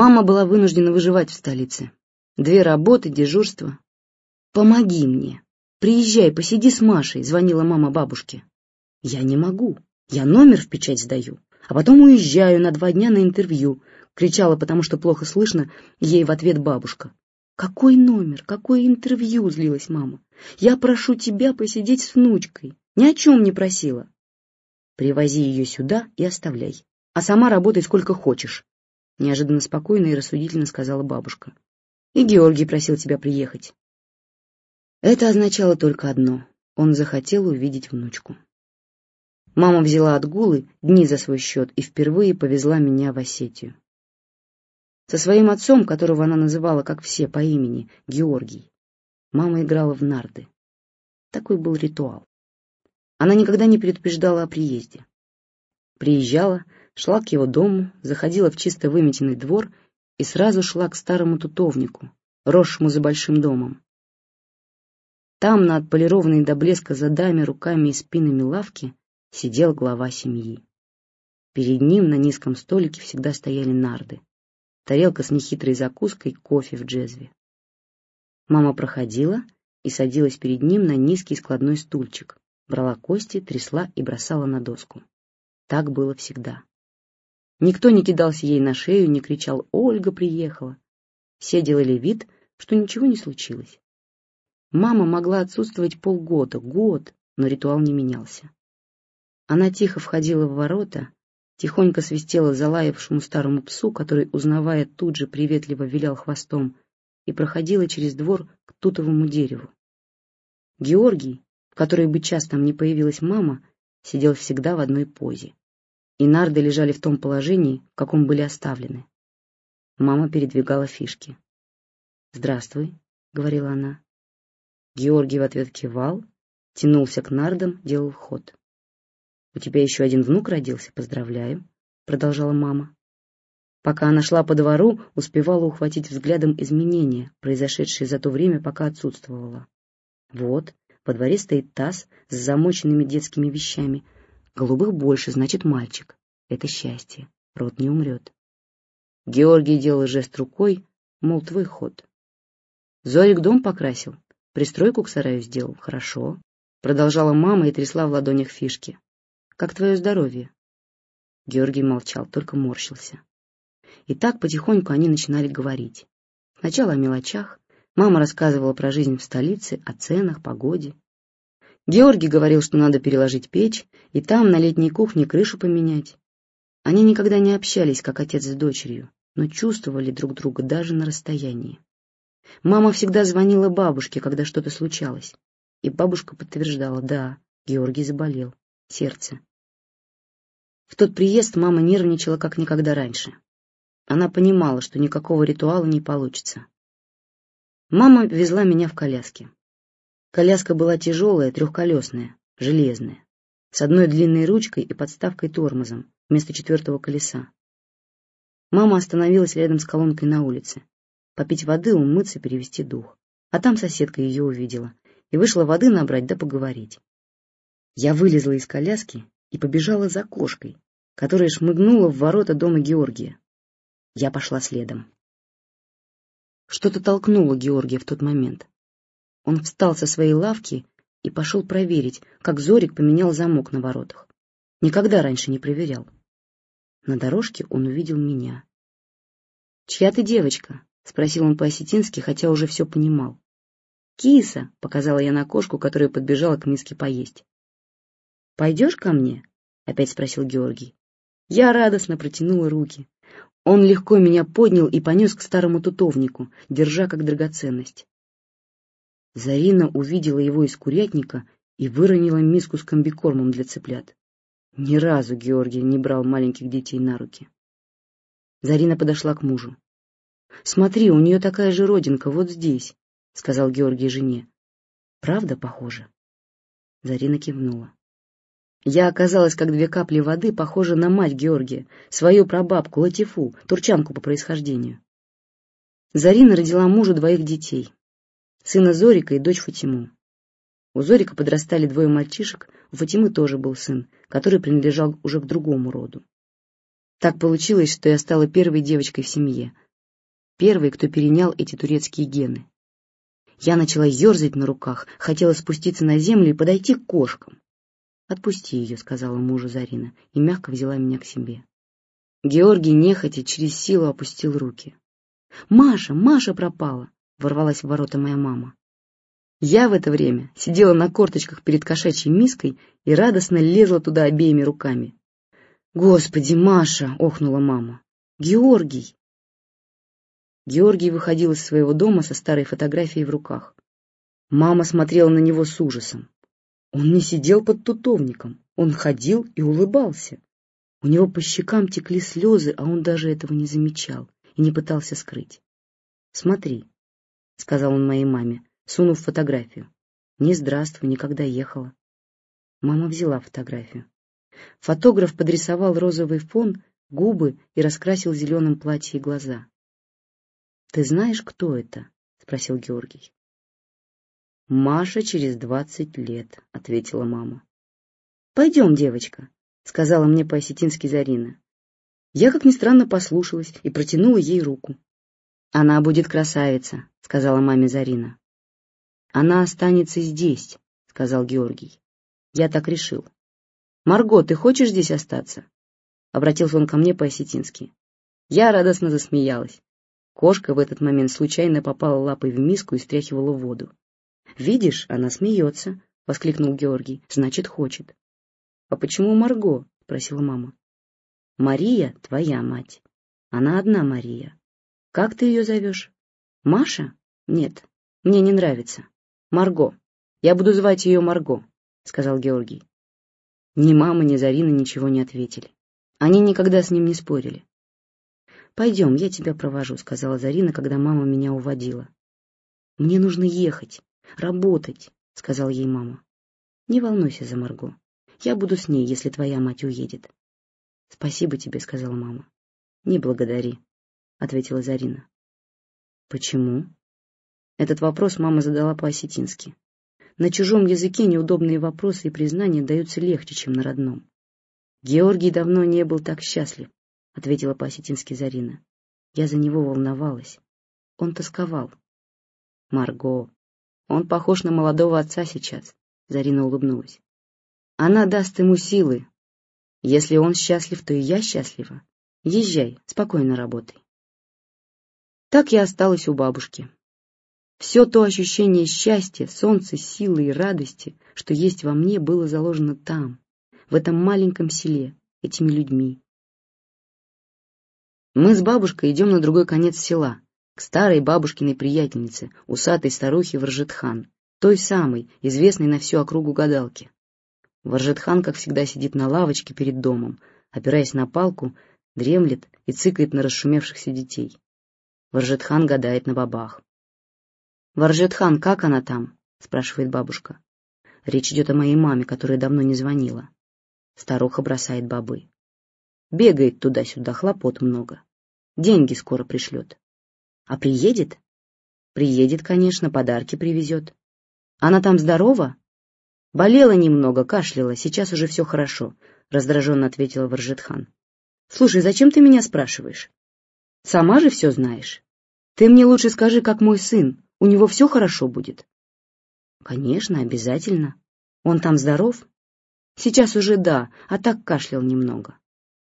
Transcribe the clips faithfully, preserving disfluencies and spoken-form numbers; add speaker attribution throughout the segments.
Speaker 1: Мама была вынуждена выживать в столице. Две работы, дежурство. «Помоги мне. Приезжай, посиди с Машей», — звонила мама бабушке. «Я не могу. Я номер в печать сдаю, а потом уезжаю на два дня на интервью», — кричала, потому что плохо слышно, ей в ответ бабушка. «Какой номер? Какое интервью?» — злилась мама. «Я прошу тебя посидеть с внучкой. Ни о чем не просила». «Привози ее сюда и оставляй, а сама работай сколько хочешь», — неожиданно спокойно и рассудительно сказала бабушка. «И Георгий просил тебя приехать». Это означало только одно — он захотел увидеть внучку. Мама взяла отгулы, дни за свой счет, и впервые повезла меня в Осетию. Со своим отцом, которого она называла, как все, по имени, Георгий, мама играла в нарды. Такой был ритуал. Она никогда не предупреждала о приезде. Приезжала, шла к его дому, заходила в чисто выметенный двор и сразу шла к старому тутовнику, росшему за большим домом. Там, на отполированной до блеска задами, руками и спинами лавки, сидел глава семьи. Перед ним на низком столике всегда стояли нарды. Тарелка с нехитрой закуской, кофе в джезве. Мама проходила и садилась перед ним на низкий складной стульчик, брала кости, трясла и бросала на доску. Так было всегда. Никто не кидался ей на шею, не кричал «Ольга приехала». Все делали вид, что ничего не случилось. Мама могла отсутствовать полгода, год, но ритуал не менялся. Она тихо входила в ворота, тихонько свистела залаявшему старому псу, который, узнавая, тут же приветливо вилял хвостом, и проходила через двор к тутовому дереву. Георгий, в которой бы час там не появилась мама, сидел всегда в одной позе, и нарды лежали в том положении, в каком были оставлены. Мама передвигала фишки. «Здравствуй», — говорила она. Георгий в ответ кивал, тянулся к нардам, делал ход. «У тебя еще один внук родился, поздравляю», — продолжала мама. Пока она шла по двору, успевала ухватить взглядом изменения, произошедшие за то время, пока отсутствовала. Вот, во дворе стоит таз с замоченными детскими вещами. Голубых больше, значит, мальчик. Это счастье, род не умрет. Георгий делал жест рукой, мол, твой ход. Зорик дом покрасил, пристройку к сараю сделал, хорошо. Продолжала мама и трясла в ладонях фишки. Как твое здоровье? Георгий молчал, только морщился. И так потихоньку они начинали говорить. Сначала о мелочах. Мама рассказывала про жизнь в столице, о ценах, погоде. Георгий говорил, что надо переложить печь, и там, на летней кухне, крышу поменять. Они никогда не общались, как отец с дочерью, но чувствовали друг друга даже на расстоянии. Мама всегда звонила бабушке, когда что-то случалось. И бабушка подтверждала, да, Георгий заболел. Сердце. В тот приезд мама нервничала как никогда раньше. Она понимала, что никакого ритуала не получится. Мама везла меня в коляске. Коляска была тяжелая, трехколесная, железная, с одной длинной ручкой и подставкой тормозом вместо четвертого колеса. Мама остановилась рядом с колонкой на улице. Попить воды, умыться, перевести дух. А там соседка ее увидела и вышла воды набрать да поговорить. Я вылезла из коляски и побежала за кошкой, которая шмыгнула в ворота дома Георгия. Я пошла следом. Что-то толкнуло Георгия в тот момент. Он встал со своей лавки и пошел проверить, как Зорик поменял замок на воротах. Никогда раньше не проверял. На дорожке он увидел меня. «Чья ты девочка?» — спросил он по-осетински, хотя уже все понимал. «Киса», — показала я на кошку, которая подбежала к миске поесть. «Пойдешь ко мне?» — опять спросил Георгий. Я радостно протянула руки. Он легко меня поднял и понес к старому тутовнику, держа как драгоценность. Зарина увидела его из курятника и выронила миску с комбикормом для цыплят. Ни разу Георгий не брал маленьких детей на руки. Зарина подошла к мужу. «Смотри, у нее такая же родинка, вот здесь», — сказал Георгий жене. «Правда похоже?» Зарина кивнула. Я оказалась, как две капли воды, похожа на мать Георгия, свою прабабку Латифу, турчанку по происхождению. Зарина родила мужу двоих детей, сына Зорика и дочь Фатиму. У Зорика подрастали двое мальчишек, у Фатимы тоже был сын, который принадлежал уже к другому роду. Так получилось, что я стала первой девочкой в семье, первой, кто перенял эти турецкие гены. Я начала ерзать на руках, хотела спуститься на землю и подойти к кошкам. «Отпусти ее», — сказала мужу Зарина, и мягко взяла меня к себе. Георгий нехотя через силу опустил руки. «Маша, Маша пропала!» — ворвалась в ворота моя мама. Я в это время сидела на корточках перед кошачьей миской и радостно лезла туда обеими руками. «Господи, Маша!» — охнула мама. «Георгий!» Георгий выходил из своего дома со старой фотографией в руках. Мама смотрела на него с ужасом. Он не сидел под тутовником, он ходил и улыбался. У него по щекам текли слезы, а он даже этого не замечал и не пытался скрыть. «Смотри», — сказал он моей маме, сунув фотографию. «Не здравствуй, никогда ехала». Мама взяла фотографию. Фотограф подрисовал розовый фон, губы и раскрасил зеленым платье и глаза. «Ты знаешь, кто это?» — спросил Георгий. «Маша через двадцать лет», — ответила мама. «Пойдем, девочка», — сказала мне по-осетински Зарина. Я, как ни странно, послушалась и протянула ей руку. «Она будет красавица», — сказала маме Зарина. «Она останется здесь», — сказал Георгий. «Я так решил». «Марго, ты хочешь здесь остаться?» — обратился он ко мне по-осетински. Я радостно засмеялась. Кошка в этот момент случайно попала лапой в миску и стряхивала воду. «Видишь, она смеется», — воскликнул Георгий. «Значит, хочет». «А почему Марго?» — спросила мама. «Мария — твоя мать. Она одна Мария. Как ты ее зовешь? Маша? Нет, мне не нравится. Марго. Я буду звать ее Марго», — сказал Георгий. Ни мама, ни Зарина ничего не ответили. Они никогда с ним не спорили. «Пойдем, я тебя провожу», — сказала Зарина, когда мама меня уводила. «Мне нужно ехать, работать», — сказала ей мама. «Не волнуйся за Марго. Я буду с ней, если твоя мать уедет». «Спасибо тебе», — сказала мама. «Не благодари», — ответила Зарина. «Почему?» Этот вопрос мама задала по-осетински. На чужом языке неудобные вопросы и признания даются легче, чем на родном. «Георгий давно не был так счастлив», — ответила по-осетински Зарина. «Я за него волновалась. Он тосковал». «Марго, он похож на молодого отца сейчас», — Зарина улыбнулась. «Она даст ему силы. Если он счастлив, то и я счастлива. Езжай, спокойно работай». Так я осталась у бабушки. Все то ощущение счастья, солнца, силы и радости, что есть во мне, было заложено там, в этом маленьком селе, этими людьми. Мы с бабушкой идем на другой конец села, к старой бабушкиной приятельнице, усатой старухе Варжетхан, той самой, известной на всю округу гадалки. Варжетхан, как всегда, сидит на лавочке перед домом, опираясь на палку, дремлет и цыкает на расшумевшихся детей. Варжетхан гадает на бабах. «Варжетхан, как она там?» — спрашивает бабушка. Речь идет о моей маме, которая давно не звонила. Старуха бросает бобы. Бегает туда-сюда, хлопот много. Деньги скоро пришлет. А приедет? Приедет, конечно, подарки привезет. Она там здорова? Болела немного, кашляла, сейчас уже все хорошо, раздраженно ответила Варжетхан. Слушай, зачем ты меня спрашиваешь? Сама же все знаешь. Ты мне лучше скажи, как мой сын, у него все хорошо будет? Конечно, обязательно. Он там здоров? Сейчас уже да, а так кашлял немного.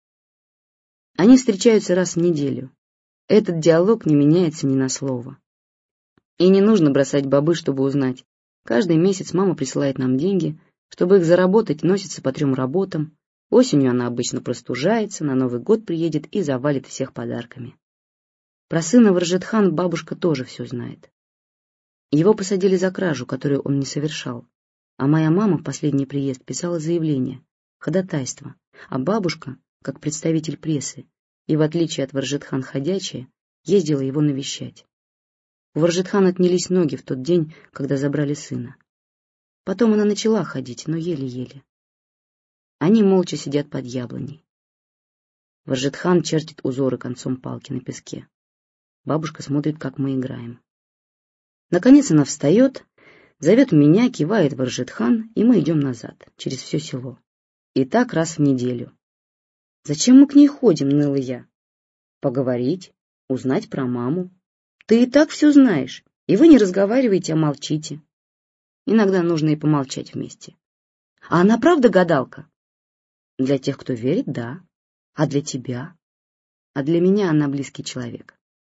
Speaker 1: Они встречаются раз в неделю. Этот диалог не меняется ни на слово. И не нужно бросать бобы, чтобы узнать. Каждый месяц мама присылает нам деньги, чтобы их заработать, носится по трем работам. Осенью она обычно простужается, на Новый год приедет и завалит всех подарками. Про сына Варжетхан бабушка тоже все знает. Его посадили за кражу, которую он не совершал. А моя мама в последний приезд писала заявление, ходатайство, а бабушка, как представитель прессы, и в отличие от Варжетхан ходячая, ездила его навещать. У Варжетхан отнялись ноги в тот день, когда забрали сына. Потом она начала ходить, но еле-еле. Они молча сидят под яблоней. Варжетхан чертит узоры концом палки на песке. Бабушка смотрит, как мы играем. Наконец она встает, зовет меня, кивает Варжетхан, и мы идем назад, через все село. И так раз в неделю. «Зачем мы к ней ходим?» — ныла я. «Поговорить, узнать про маму», Ты и так все знаешь, и вы не разговариваете, а молчите. Иногда нужно и помолчать вместе. А она правда гадалка? Для тех, кто верит, да. А для тебя? А для меня она близкий человек.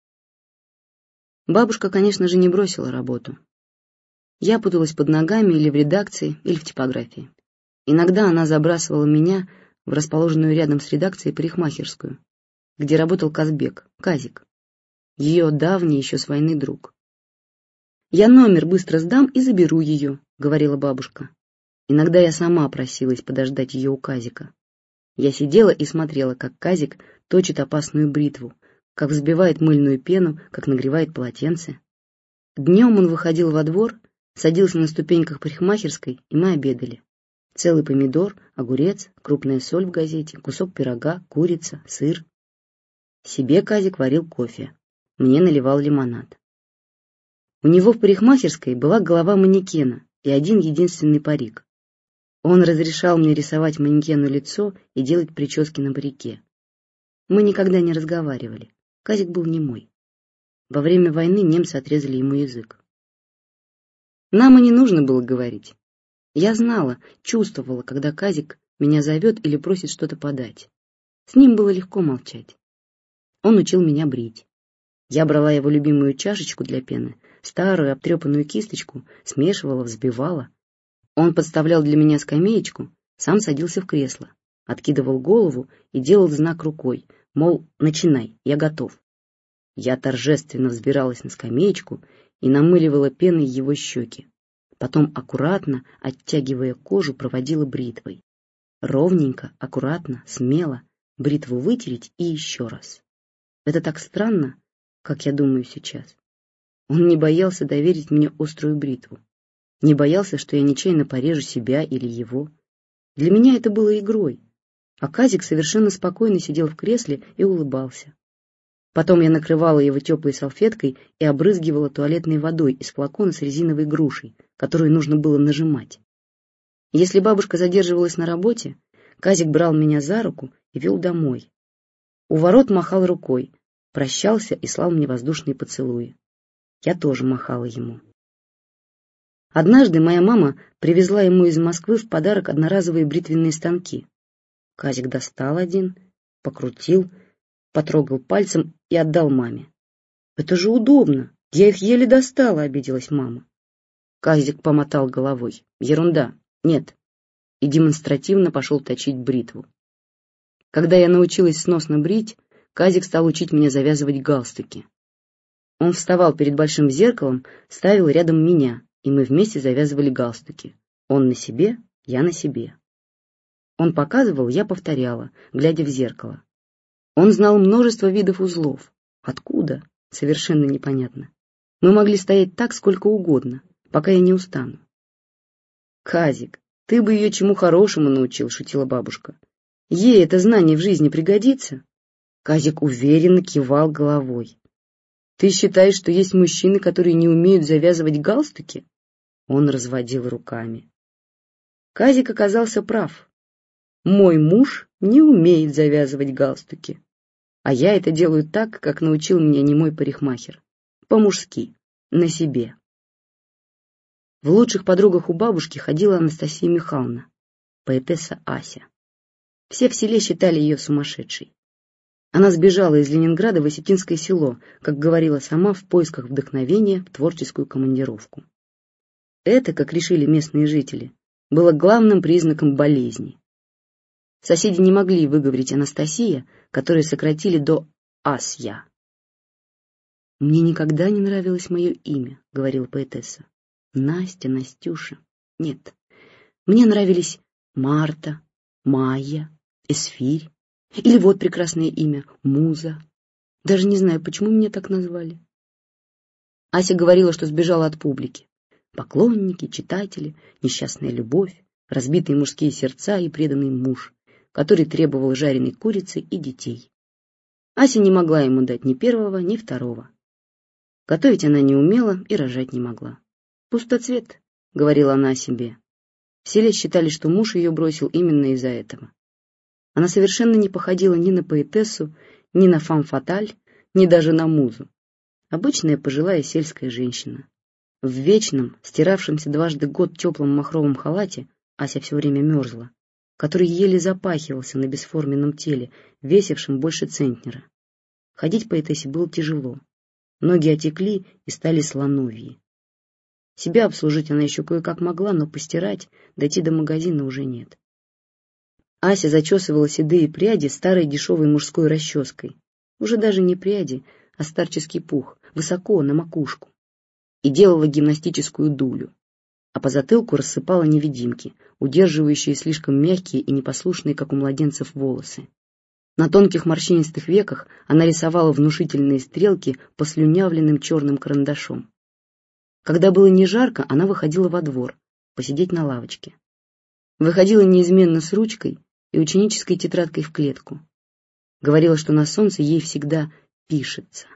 Speaker 1: Бабушка, конечно же, не бросила работу. Я путалась под ногами или в редакции, или в типографии. Иногда она забрасывала меня в расположенную рядом с редакцией парикмахерскую, где работал Казбек, Казик, ее давний еще с войны друг. «Я номер быстро сдам и заберу ее», — говорила бабушка. Иногда я сама просилась подождать ее у Казика. Я сидела и смотрела, как Казик точит опасную бритву, как взбивает мыльную пену, как нагревает полотенце. Днем он выходил во двор, садился на ступеньках парикмахерской, и мы обедали. Целый помидор, огурец, крупная соль в газете, кусок пирога, курица, сыр. Себе Казик варил кофе, мне наливал лимонад. У него в парикмахерской была голова манекена и один единственный парик. Он разрешал мне рисовать манекену лицо и делать прически на парике. Мы никогда не разговаривали. Казик был немой. Во время войны немцы отрезали ему язык. Нам и не нужно было говорить. Я знала, чувствовала, когда Казик меня зовет или просит что-то подать. С ним было легко молчать. Он учил меня брить. Я брала его любимую чашечку для пены, старую обтрепанную кисточку, смешивала, взбивала. Он подставлял для меня скамеечку, сам садился в кресло, откидывал голову и делал знак рукой, мол, начинай, я готов. Я торжественно взбиралась на скамеечку и намыливала пеной его щеки. Потом аккуратно, оттягивая кожу, проводила бритвой. Ровненько, аккуратно, смело, бритву вытереть и еще раз. Это так странно, как я думаю сейчас. Он не боялся доверить мне острую бритву. Не боялся, что я нечаянно порежу себя или его. Для меня это было игрой. А Казик совершенно спокойно сидел в кресле и улыбался. Потом я накрывала его теплой салфеткой и обрызгивала туалетной водой из флакона с резиновой грушей, которую нужно было нажимать. Если бабушка задерживалась на работе, Казик брал меня за руку и вел домой. У ворот махал рукой, прощался и слал мне воздушные поцелуи. Я тоже махала ему. Однажды моя мама привезла ему из Москвы в подарок одноразовые бритвенные станки. Казик достал один, покрутил, потрогал пальцем и отдал маме. «Это же удобно, я их еле достала», — обиделась мама. Казик помотал головой. «Ерунда, нет», и демонстративно пошел точить бритву. Когда я научилась сносно брить, Казик стал учить меня завязывать галстуки. Он вставал перед большим зеркалом, ставил рядом меня, и мы вместе завязывали галстуки. Он на себе, я на себе. Он показывал, я повторяла, глядя в зеркало. Он знал множество видов узлов. Откуда? Совершенно непонятно. Мы могли стоять так сколько угодно, пока я не устану. «Казик, ты бы ее чему хорошему научил», — шутила бабушка. «Ей это знание в жизни пригодится?» Казик уверенно кивал головой. «Ты считаешь, что есть мужчины, которые не умеют завязывать галстуки?» Он разводил руками. Казик оказался прав. Мой муж не умеет завязывать галстуки. А я это делаю так, как научил меня немой парикмахер. По-мужски, на себе. В лучших подругах у бабушки ходила Анастасия Михайловна, поэтесса Ася. Все в селе считали ее сумасшедшей. Она сбежала из Ленинграда в Осетинское село, как говорила сама, в поисках вдохновения в творческую командировку. Это, как решили местные жители, было главным признаком болезни. Соседи не могли выговорить Анастасия, которую сократили до Асья. «Мне никогда не нравилось мое имя», — говорила поэтесса. Настя, Настюша. Нет, мне нравились Марта, Майя, Эсфирь. Или вот прекрасное имя — Муза. Даже не знаю, почему меня так назвали. Ася говорила, что сбежала от публики. Поклонники, читатели, несчастная любовь, разбитые мужские сердца и преданный муж, который требовал жареной курицы и детей. Ася не могла ему дать ни первого, ни второго. Готовить она не умела и рожать не могла. «Пустоцвет», — говорила она о себе. В селе считали, что муж ее бросил именно из-за этого. Она совершенно не походила ни на поэтессу, ни на фам-фаталь, ни даже на музу. Обычная пожилая сельская женщина. В вечном, стиравшемся дважды год теплом махровом халате Ася все время мерзла, который еле запахивался на бесформенном теле, весившем больше центнера. Ходить поэтессе было тяжело. Ноги отекли и стали слоновьи. Себя обслужить она еще кое-как могла, но постирать, дойти до магазина уже нет. Ася зачесывала седые пряди старой дешевой мужской расческой. Уже даже не пряди, а старческий пух, высоко, на макушку. И делала гимнастическую дулю. А по затылку рассыпала невидимки, удерживающие слишком мягкие и непослушные, как у младенцев, волосы. На тонких морщинистых веках она рисовала внушительные стрелки послюнявленным черным карандашом. Когда было не жарко, она выходила во двор, посидеть на лавочке. Выходила неизменно с ручкой и ученической тетрадкой в клетку. Говорила, что на солнце ей всегда пишется.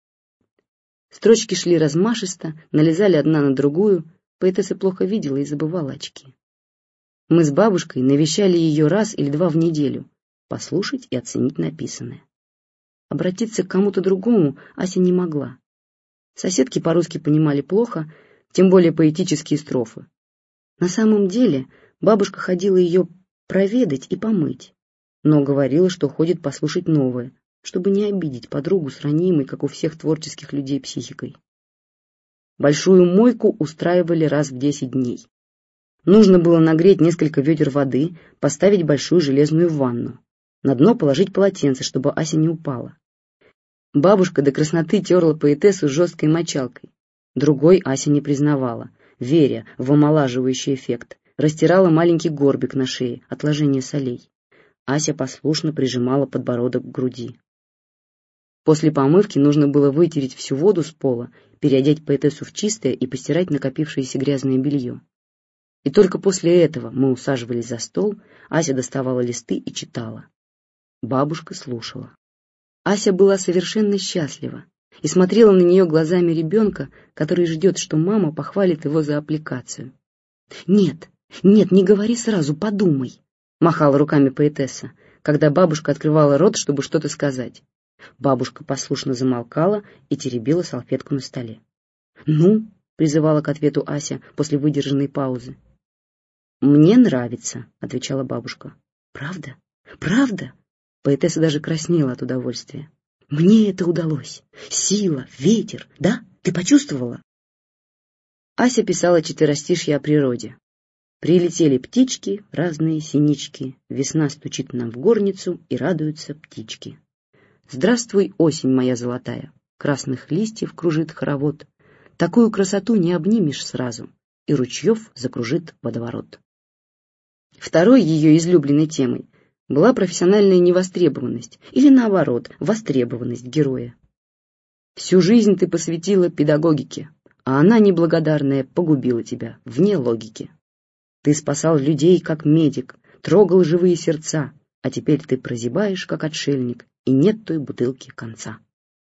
Speaker 1: Строчки шли размашисто, налезали одна на другую, поэтесса плохо видела и забывала очки. Мы с бабушкой навещали ее раз или два в неделю, послушать и оценить написанное. Обратиться к кому-то другому Ася не могла. Соседки по-русски понимали плохо, тем более поэтические строфы. На самом деле бабушка ходила ее проведать и помыть, но говорила, что ходит послушать новое, чтобы не обидеть подругу с ранимой, как у всех творческих людей, психикой. Большую мойку устраивали раз в десять дней. Нужно было нагреть несколько ведер воды, поставить большую железную ванну. На дно положить полотенце, чтобы Ася не упала. Бабушка до красноты терла поэтессу жесткой мочалкой. Другой Ася не признавала, веря в омолаживающий эффект. Растирала маленький горбик на шее, отложение солей. Ася послушно прижимала подбородок к груди. После помывки нужно было вытереть всю воду с пола, переодеть поэтессу в чистое и постирать накопившееся грязное белье. И только после этого мы усаживались за стол, Ася доставала листы и читала. Бабушка слушала. Ася была совершенно счастлива и смотрела на нее глазами ребенка, который ждет, что мама похвалит его за аппликацию. «Нет, нет, не говори сразу, подумай», — махала руками поэтесса, когда бабушка открывала рот, чтобы что-то сказать. Бабушка послушно замолкала и теребила салфетку на столе. «Ну?» — призывала к ответу Ася после выдержанной паузы. «Мне нравится», — отвечала бабушка. «Правда? Правда?» Поэтесса даже краснела от удовольствия. «Мне это удалось. Сила, ветер, да? Ты почувствовала?» Ася писала четверостишье о природе. Прилетели птички, разные синички, весна стучит нам в горницу, и радуются птички. Здравствуй, осень моя золотая, красных листьев кружит хоровод, такую красоту не обнимешь сразу, и ручьев закружит водоворот. Второй ее излюбленной темой была профессиональная невостребованность, или наоборот, востребованность героя. Всю жизнь ты посвятила педагогике, а она, неблагодарная, погубила тебя, вне логики. Ты спасал людей, как медик, трогал живые сердца, а теперь ты прозябаешь, как отшельник, и нет той бутылки конца.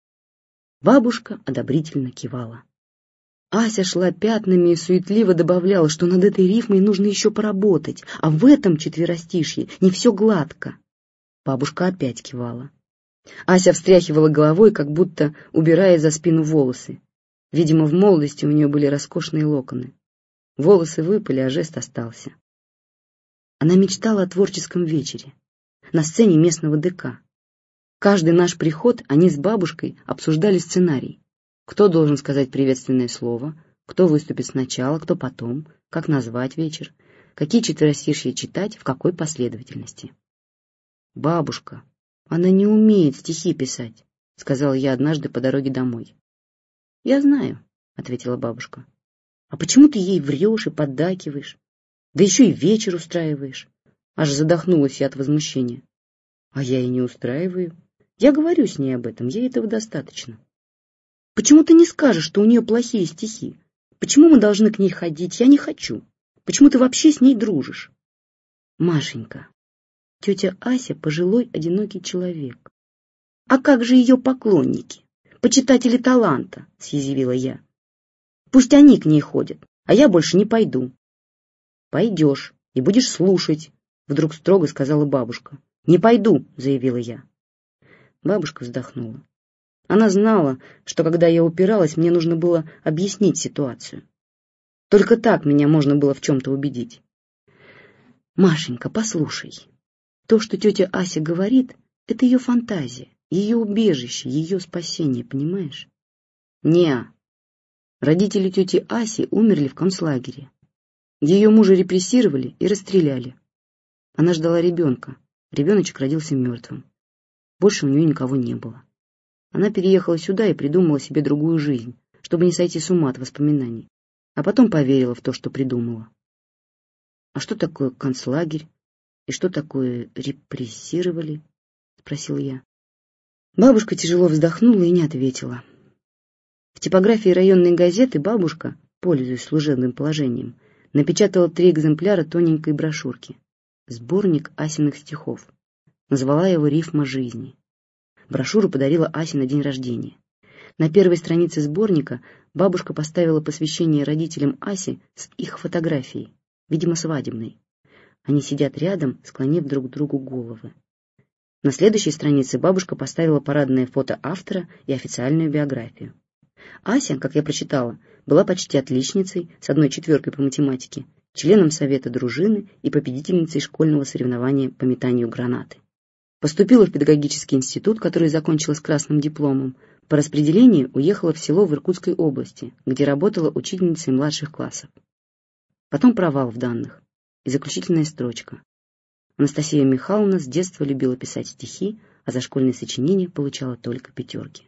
Speaker 1: Бабушка одобрительно кивала. Ася шла пятнами и суетливо добавляла, что над этой рифмой нужно еще поработать, а в этом четверостишье не все гладко. Бабушка опять кивала. Ася встряхивала головой, как будто убирая за спину волосы. Видимо, в молодости у нее были роскошные локоны. Волосы выпали, а жест остался. Она мечтала о творческом вечере на сцене местного ДК. Каждый наш приход они с бабушкой обсуждали сценарий. Кто должен сказать приветственное слово, кто выступит сначала, кто потом, как назвать вечер, какие четверостишья читать, в какой последовательности. «Бабушка, она не умеет стихи писать», — сказала я однажды по дороге домой. «Я знаю», — ответила бабушка. «А почему ты ей врешь и поддакиваешь? Да еще и вечер устраиваешь». Аж задохнулась я от возмущения. «А я и не устраиваю. Я говорю с ней об этом, ей этого достаточно». «Почему ты не скажешь, что у нее плохие стихи? Почему мы должны к ней ходить? Я не хочу. Почему ты вообще с ней дружишь?» «Машенька, тетя Ася пожилой одинокий человек. А как же ее поклонники, почитатели таланта?» — съязвила я. «Пусть они к ней ходят, а я больше не пойду». «Пойдешь и будешь слушать», — вдруг строго сказала бабушка. «Не пойду», — заявила я. Бабушка вздохнула. Она знала, что когда я упиралась, мне нужно было объяснить ситуацию. Только так меня можно было в чем-то убедить. Машенька, послушай. То, что тетя Ася говорит, это ее фантазия, ее убежище, ее спасение, понимаешь? Неа. Родители тети Аси умерли в концлагере. Ее мужа репрессировали и расстреляли. Она ждала ребенка. Ребеночек родился мертвым. Больше у нее никого не было. Она переехала сюда и придумала себе другую жизнь, чтобы не сойти с ума от воспоминаний. А потом поверила в то, что придумала. А что такое концлагерь? И что такое репрессировали? Спросил я. Бабушка тяжело вздохнула и не ответила. В типографии районной газеты бабушка, пользуясь служебным положением, напечатала три экземпляра тоненькой брошюрки. Сборник Асиных стихов. Назвала его «Рифма жизни». Брошюру подарила Асе на день рождения. На первой странице сборника бабушка поставила посвящение родителям Аси с их фотографией, видимо, свадебной. Они сидят рядом, склонив друг к другу головы. На следующей странице бабушка поставила парадное фото автора и официальную биографию. Ася, как я прочитала, была почти отличницей, с одной четверкой по математике, членом совета дружины и победительницей школьного соревнования по метанию гранаты. Поступила в педагогический институт, который закончила с красным дипломом. По распределению уехала в село в Иркутской области, где работала учительницей младших классов. Потом провал в данных. И заключительная строчка. Анастасия Михайловна с детства любила писать стихи, а за школьные сочинения получала только пятерки.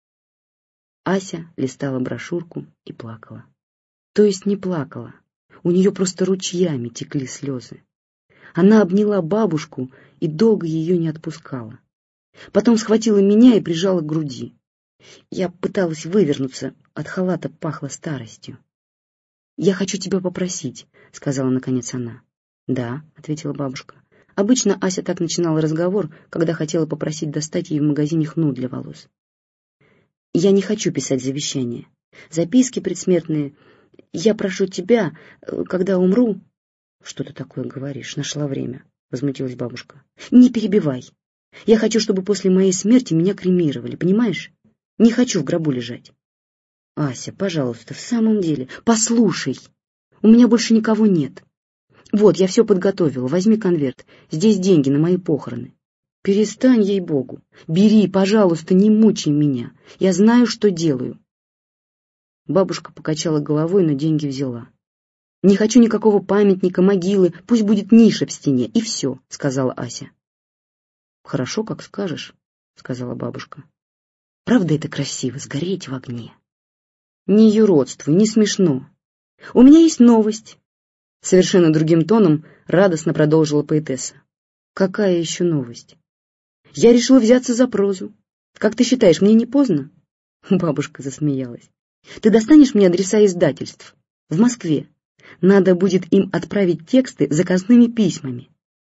Speaker 1: Ася листала брошюрку и плакала. То есть не плакала. У нее просто ручьями текли слезы. Она обняла бабушку и долго ее не отпускала. Потом схватила меня и прижала к груди. Я пыталась вывернуться, от халата пахло старостью. «Я хочу тебя попросить», — сказала наконец она. «Да», — ответила бабушка. Обычно Ася так начинала разговор, когда хотела попросить достать ей в магазине хну для волос. «Я не хочу писать завещание. Записки предсмертные. Я прошу тебя, когда умру...» «Что ты такое говоришь?» — нашла время, — возмутилась бабушка. «Не перебивай. Я хочу, чтобы после моей смерти меня кремировали, понимаешь? Не хочу в гробу лежать». «Ася, пожалуйста, в самом деле, послушай. У меня больше никого нет. Вот, я все подготовила, возьми конверт. Здесь деньги на мои похороны. Перестань, ей-богу. Бери, пожалуйста, не мучай меня. Я знаю, что делаю». Бабушка покачала головой, но деньги взяла. «Не хочу никакого памятника, могилы, пусть будет ниша в стене, и все», — сказала Ася. «Хорошо, как скажешь», — сказала бабушка. «Правда это красиво, сгореть в огне?» «Не юродствуй, не смешно. У меня есть новость», — совершенно другим тоном радостно продолжила поэтесса. «Какая еще новость?» «Я решила взяться за прозу. Как ты считаешь, мне не поздно?» Бабушка засмеялась. «Ты достанешь мне адреса издательств? В Москве. Надо будет им отправить тексты заказными письмами».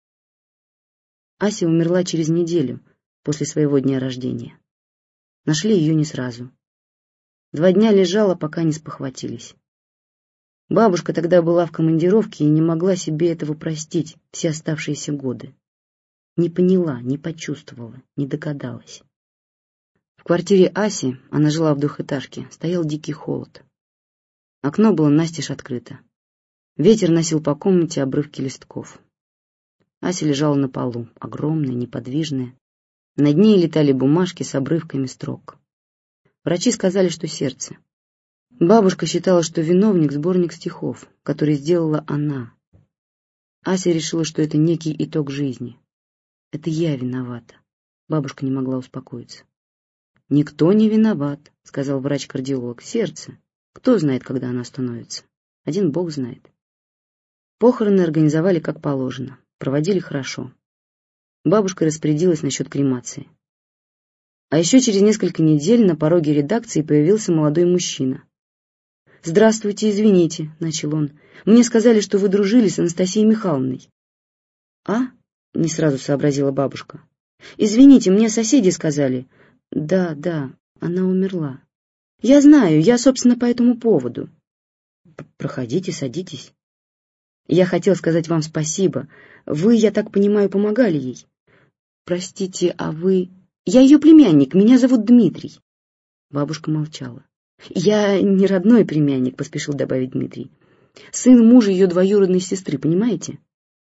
Speaker 1: Ася умерла через неделю после своего дня рождения. Нашли ее не сразу. Два дня лежала, пока не спохватились. Бабушка тогда была в командировке и не могла себе этого простить все оставшиеся годы. Не поняла, не почувствовала, не догадалась. В квартире Аси, она жила в двухэтажке, стоял дикий холод. Окно было настежь открыто. Ветер носил по комнате обрывки листков. Ася лежала на полу, огромная, неподвижная. Над ней летали бумажки с обрывками строк. Врачи сказали, что сердце. Бабушка считала, что виновник — сборник стихов, который сделала она. Ася решила, что это некий итог жизни. Это я виновата. Бабушка не могла успокоиться. «Никто не виноват», — сказал врач-кардиолог. «Сердце. Кто знает, когда оно остановится? Один Бог знает». Похороны организовали как положено. Проводили хорошо. Бабушка распорядилась насчет кремации. А еще через несколько недель на пороге редакции появился молодой мужчина. «Здравствуйте, извините», — начал он. «Мне сказали, что вы дружили с Анастасией Михайловной». «А?» — не сразу сообразила бабушка. «Извините, мне соседи сказали». «Да, да, она умерла». «Я знаю, я, собственно, по этому поводу». «Проходите, садитесь». «Я хотел сказать вам спасибо. Вы, я так понимаю, помогали ей». «Простите, а вы...» «Я ее племянник, меня зовут Дмитрий. Бабушка молчала. «Я не родной племянник», — поспешил добавить Дмитрий. «Сын мужа ее двоюродной сестры, понимаете?»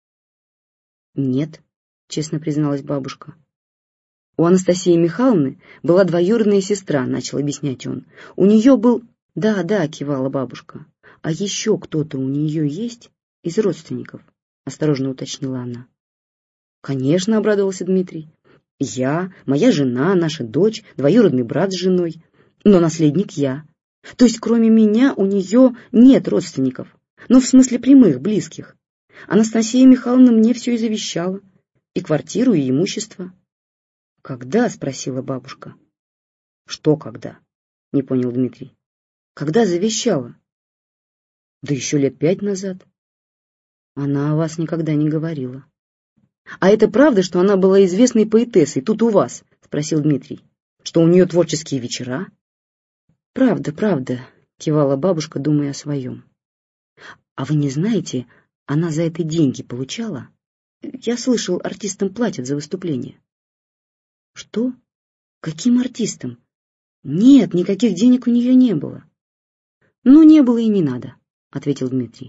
Speaker 1: «Нет», — честно призналась бабушка. «У Анастасии Михайловны была двоюродная сестра», — начал объяснять он. «У нее был...» «Да, да», — кивала бабушка. «А еще кто-то у нее есть из родственников?» — осторожно уточнила она. «Конечно», — обрадовался Дмитрий. «Я, моя жена, наша дочь, двоюродный брат с женой. Но наследник я. То есть кроме меня у нее нет родственников. Ну, в смысле прямых, близких. Анастасия Михайловна мне все и завещала. И квартиру, и имущество». «Когда?» — спросила бабушка. «Что когда?» — не понял Дмитрий. «Когда завещала?» «Да еще лет пять назад». «Она о вас никогда не говорила». «А это правда, что она была известной поэтессой тут у вас?» — спросил Дмитрий. «Что у нее творческие вечера?» «Правда, правда», — кивала бабушка, думая о своем. «А вы не знаете, она за это деньги получала? Я слышал, артистам платят за выступление». «Что? Каким артистам?» «Нет, никаких денег у нее не было». «Ну, не было и не надо», — ответил Дмитрий.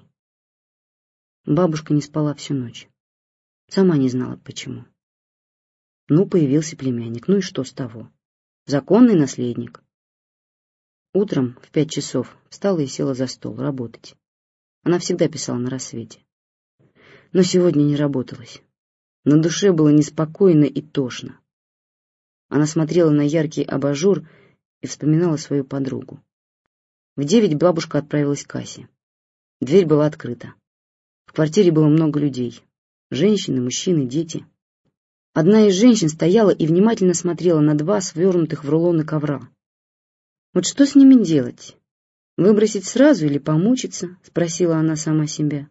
Speaker 1: Бабушка не спала всю ночь. Сама не знала, почему. Ну, появился племянник, ну и что с того? Законный наследник. Утром в пять часов встала и села за стол работать. Она всегда писала на рассвете. Но сегодня не работалась. На душе было неспокойно и тошно. Она смотрела на яркий абажур и вспоминала свою подругу. В девять бабушка отправилась к кассе. Дверь была открыта. В квартире было много людей. Женщины, мужчины, дети. Одна из женщин стояла и внимательно смотрела на два свернутых в рулоны ковра. «Вот что с ними делать? Выбросить сразу или помучиться?» — спросила она сама себя.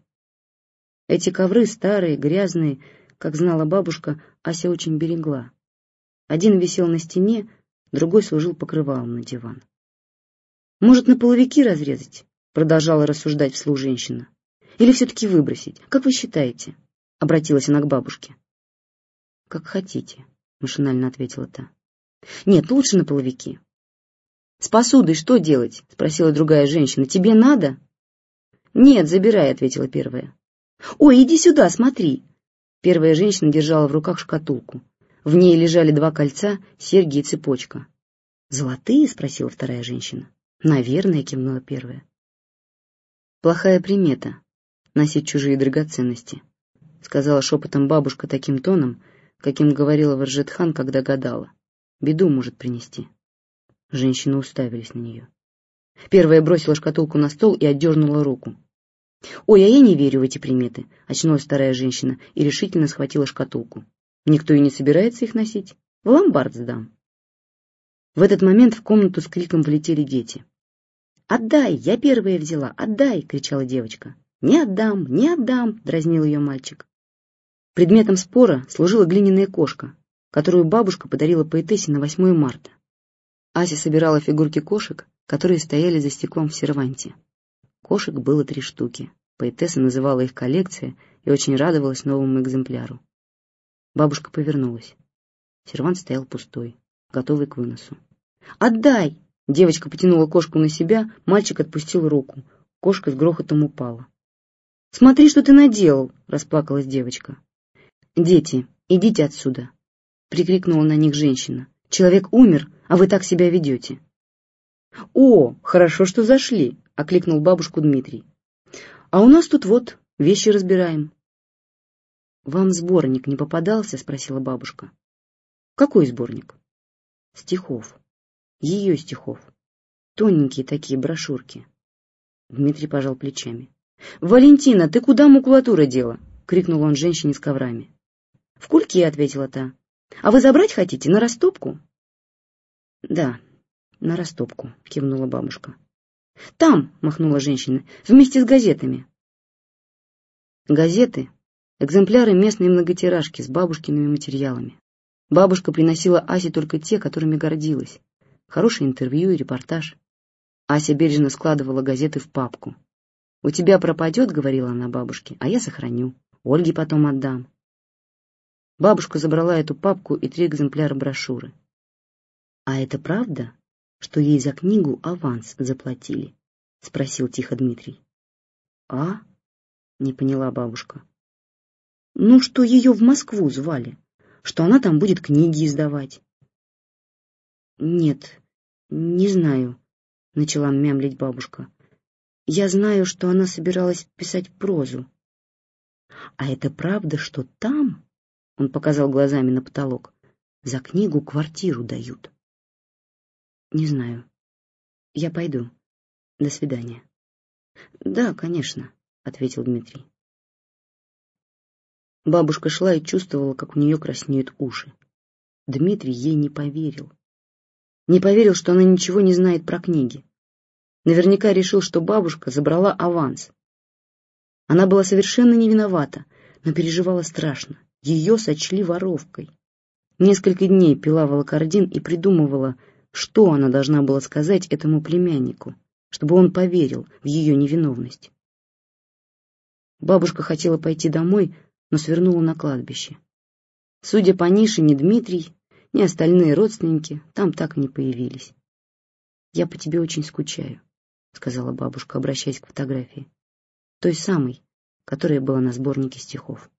Speaker 1: Эти ковры старые, грязные, как знала бабушка, Ася очень берегла. Один висел на стене, другой служил покрывалом на диван. «Может, на половики разрезать?» — продолжала рассуждать вслух женщина. «Или все-таки выбросить? Как вы считаете?» — обратилась она к бабушке. «Как хотите», — машинально ответила та. «Нет, лучше на половики». «С посудой что делать?» — спросила другая женщина. «Тебе надо?» «Нет, забирай», — ответила первая. «Ой, иди сюда, смотри». Первая женщина держала в руках шкатулку. В ней лежали два кольца, серьги и цепочка. «Золотые?» — спросила вторая женщина. «Наверное», — кивнула первая. «Плохая примета — носить чужие драгоценности», — сказала шепотом бабушка таким тоном, каким говорила Варжетхан, когда гадала. «Беду может принести». Женщины уставились на нее. Первая бросила шкатулку на стол и отдернула руку. «Ой, а я не верю в эти приметы», — очнулась вторая женщина и решительно схватила шкатулку. «Никто и не собирается их носить. В ломбард сдам». В этот момент в комнату с криком влетели дети. «Отдай! Я первая взяла! Отдай!» — кричала девочка. «Не отдам! Не отдам!» — дразнил ее мальчик. Предметом спора служила глиняная кошка, которую бабушка подарила поэтессе на восьмое марта. Ася собирала фигурки кошек, которые стояли за стеклом в серванте. Кошек было три штуки. Поэтесса называла их коллекция и очень радовалась новому экземпляру. Бабушка повернулась. Сервант стоял пустой, готовый к выносу. «Отдай!» Девочка потянула кошку на себя, мальчик отпустил руку. Кошка с грохотом упала. «Смотри, что ты наделал!» — расплакалась девочка. «Дети, идите отсюда!» — прикрикнула на них женщина. «Человек умер, а вы так себя ведете». «О, хорошо, что зашли!» — окликнул бабушку Дмитрий. «А у нас тут вот вещи разбираем». «Вам сборник не попадался?» — спросила бабушка. «Какой сборник?» «Стихов. Ее стихов. Тоненькие такие брошюрки». Дмитрий пожал плечами. «Валентина, ты куда макулатуру дела?» — крикнул он женщине с коврами. «В кульке», — ответила та. «А вы забрать хотите на растопку?» «Да, на растопку», — кивнула бабушка. «Там», — махнула женщина, — «вместе с газетами». Газеты — экземпляры местной многотиражки с бабушкиными материалами. Бабушка приносила Асе только те, которыми гордилась. Хорошее интервью и репортаж. Ася бережно складывала газеты в папку. «У тебя пропадет, — говорила она бабушке, — а я сохраню. Ольге потом отдам». Бабушка забрала эту папку и три экземпляра брошюры. «А это правда, что ей за книгу аванс заплатили? — спросил тихо Дмитрий. — А? — не поняла бабушка. — Ну, что ее в Москву звали, что она там будет книги издавать. — Нет, не знаю, — начала мямлить бабушка. — Я знаю, что она собиралась писать прозу. — А это правда, что там, — он показал глазами на потолок, — за книгу квартиру дают? — Не знаю. Я пойду. До свидания. — Да, конечно, — ответил Дмитрий. Бабушка шла и чувствовала, как у нее краснеют уши. Дмитрий ей не поверил. Не поверил, что она ничего не знает про книги. Наверняка решил, что бабушка забрала аванс. Она была совершенно не виновата, но переживала страшно. Ее сочли воровкой. Несколько дней пила волокордин и придумывала, что она должна была сказать этому племяннику, чтобы он поверил в ее невиновность. Бабушка хотела пойти домой, но свернула на кладбище. Судя по нише, ни Дмитрий, ни остальные родственники там так и не появились. «Я по тебе очень скучаю», — сказала бабушка, обращаясь к фотографии. Той самой, которая была на сборнике стихов.